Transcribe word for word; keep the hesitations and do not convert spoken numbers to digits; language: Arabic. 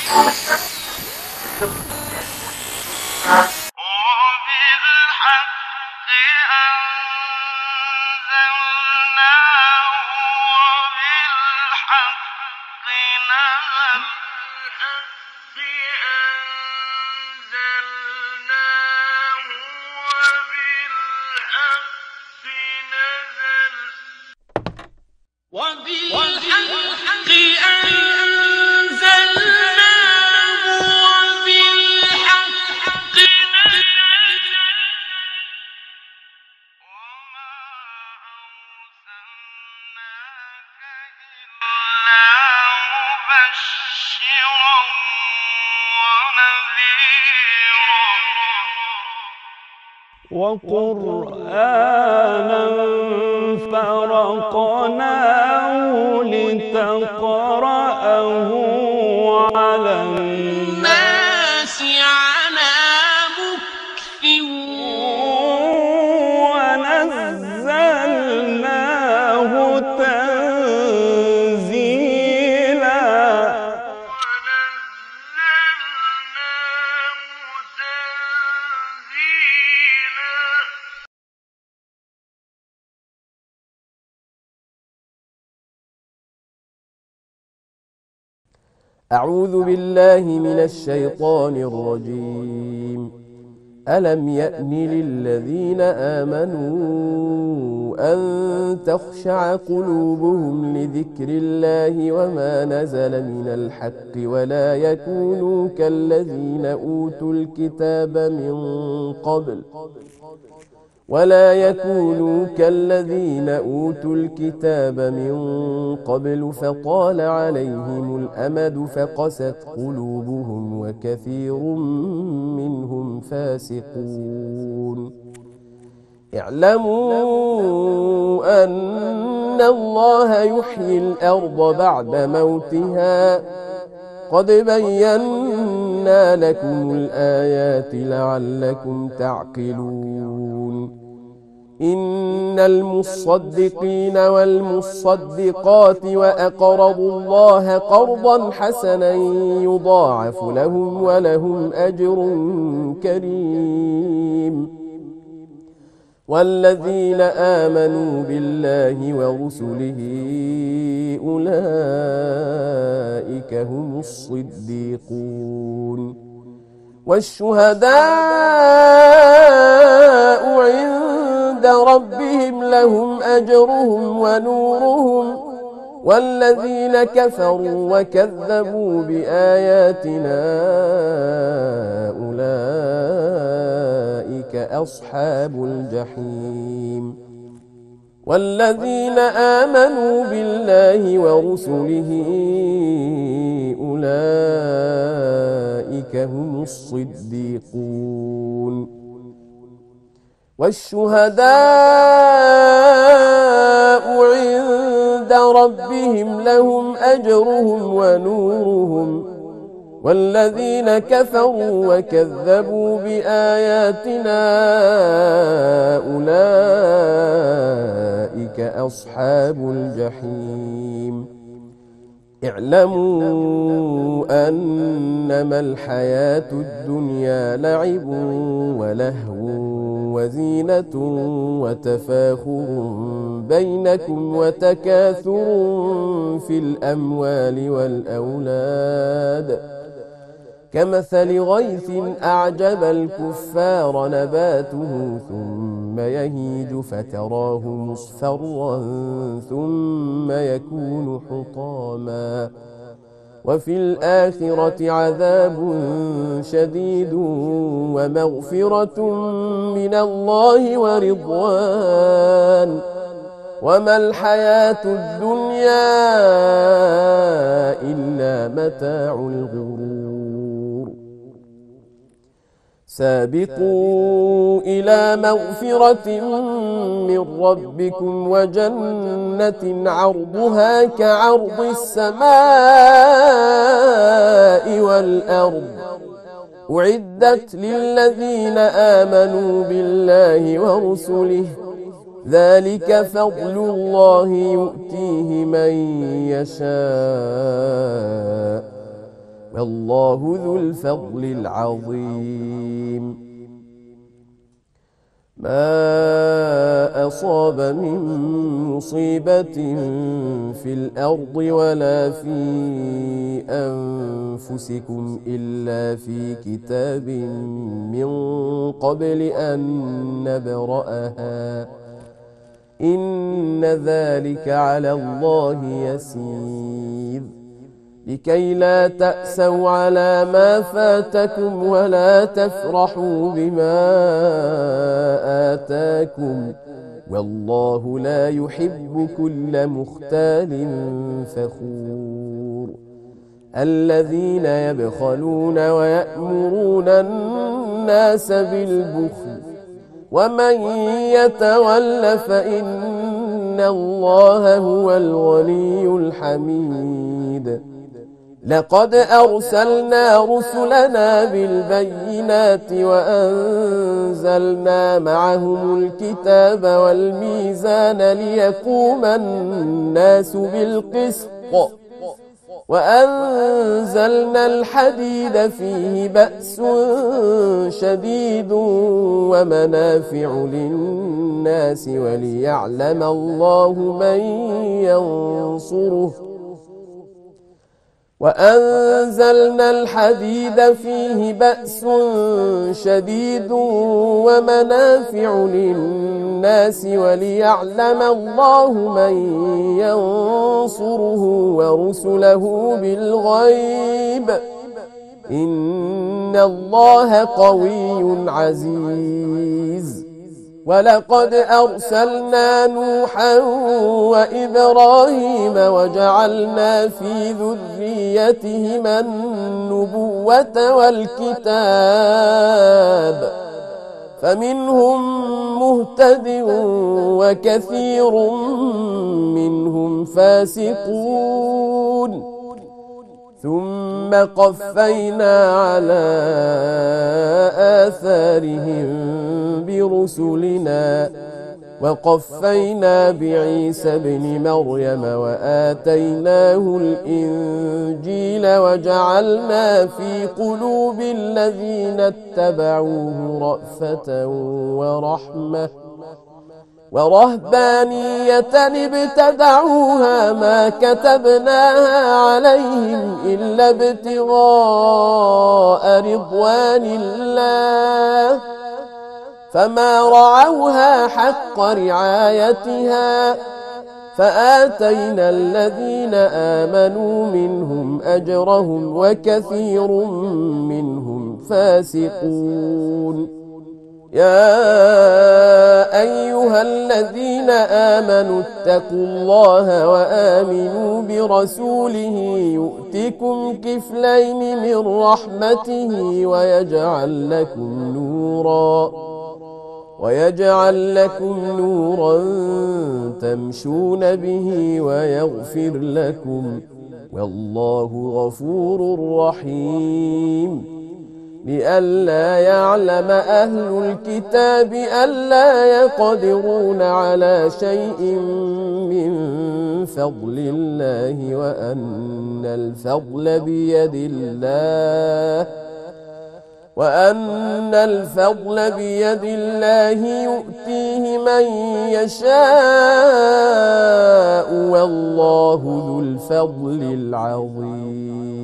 وقرآنا فرقناه لتقرأه على الناس على مكث ونزلناه تنزيلا أعوذ بالله من الشيطان الرجيم. ألم يأن للذين آمنوا أن تخشع قلوبهم لذكر الله وما نزل من الحق ولا يكونوا كالذين أوتوا الكتاب من قبل ولا يكونوا كالذين أوتوا الكتاب من قبل فطال عليهم الأمد فقست قلوبهم وكثير منهم فاسقون. اعلموا أن الله يحيي الأرض بعد موتها قد بينا لكم الآيات لعلكم تعقلون. إن المصدقين والمصدقات وأقرضوا الله قرضا حسنا يضاعف لهم ولهم أجر كريم. والذين آمنوا بالله ورسله أولئك هم الصديقون والشهداء عند ربهم لهم أجرهم ونورهم والذين كفروا وكذبوا بآياتنا أولئك أصحاب الجحيم. والذين آمنوا بالله ورسله أولئك هم الصديقون والشهداء عند ربهم لهم أجرهم ونورهم والذين كفروا وكذبوا بآياتنا أولئك أصحاب الجحيم. اعلموا أنما الحياة الدنيا لعب ولهو وزينة وتفاخر بينكم وتكاثر في الأموال والأولاد كمثل غيث أعجب الكفار نباته ثم يهيج فتراه مصفرا ثم يكون حطاما وفي الآخرة عذاب شديد ومغفرة من الله ورضوان وما الحياة الدنيا إلا متاع الغرور. سابقوا إلى مغفرة من ربكم وجنة عرضها كعرض السماء والأرض أعدت للذين آمنوا بالله ورسله ذلك فضل الله يؤتيه من يشاء والله ذو الفضل العظيم. ما أصاب من مصيبة في الأرض ولا في أنفسكم إلا في كتاب من قبل أن نبرأها إن ذلك على الله يسير. لكي لا تأسوا على ما فاتكم ولا تفرحوا بما آتاكم والله لا يحب كل مختال فخور. الذين يبخلون ويأمرون الناس بالبخل ومن يتول فإن الله هو الغني الحميد. لقد أرسلنا رسلنا بالبينات وأنزلنا معهم الكتاب والميزان ليقوم الناس بالقسط وأنزلنا الحديد فيه بأس شديد ومنافع للناس وليعلم الله من ينصره وأنزلنا الحديد فيه بأس شديد ومنافع للناس وليعلم الله من ينصره ورسله بالغيب إن الله قوي عزيز. ولقد أرسلنا نوحا وإبراهيم وجعلنا في ذريتهما النبوة والكتاب فمنهم مهتد وكثير منهم فاسقون. ثم قفينا على آثارهم برسلنا وقفينا بعيسى بن مريم وآتيناه الإنجيل وجعلنا في قلوب الذين اتبعوه رأفة ورحمة ورهبانية ابتدعوها ما كتبناها عليهم إلا ابتغاء رضوان الله فما رعوها حق رعايتها فآتينا الذين آمنوا منهم أجرهم وكثير منهم فاسقون. يا أيها الذين آمنوا اتقوا الله وآمنوا برسوله يؤتكم كفلين من رحمته ويجعل لكم نورا ويجعل لكم نورا تمشون به ويغفر لكم والله غفور رحيم. لئلا يعلم أهل الكتاب ألا يقدرون على شيء من فضل الله وأن الفضل بيد الله وأن الفضل بيد الله يؤتيه من يشاء والله ذو الفضل العظيم.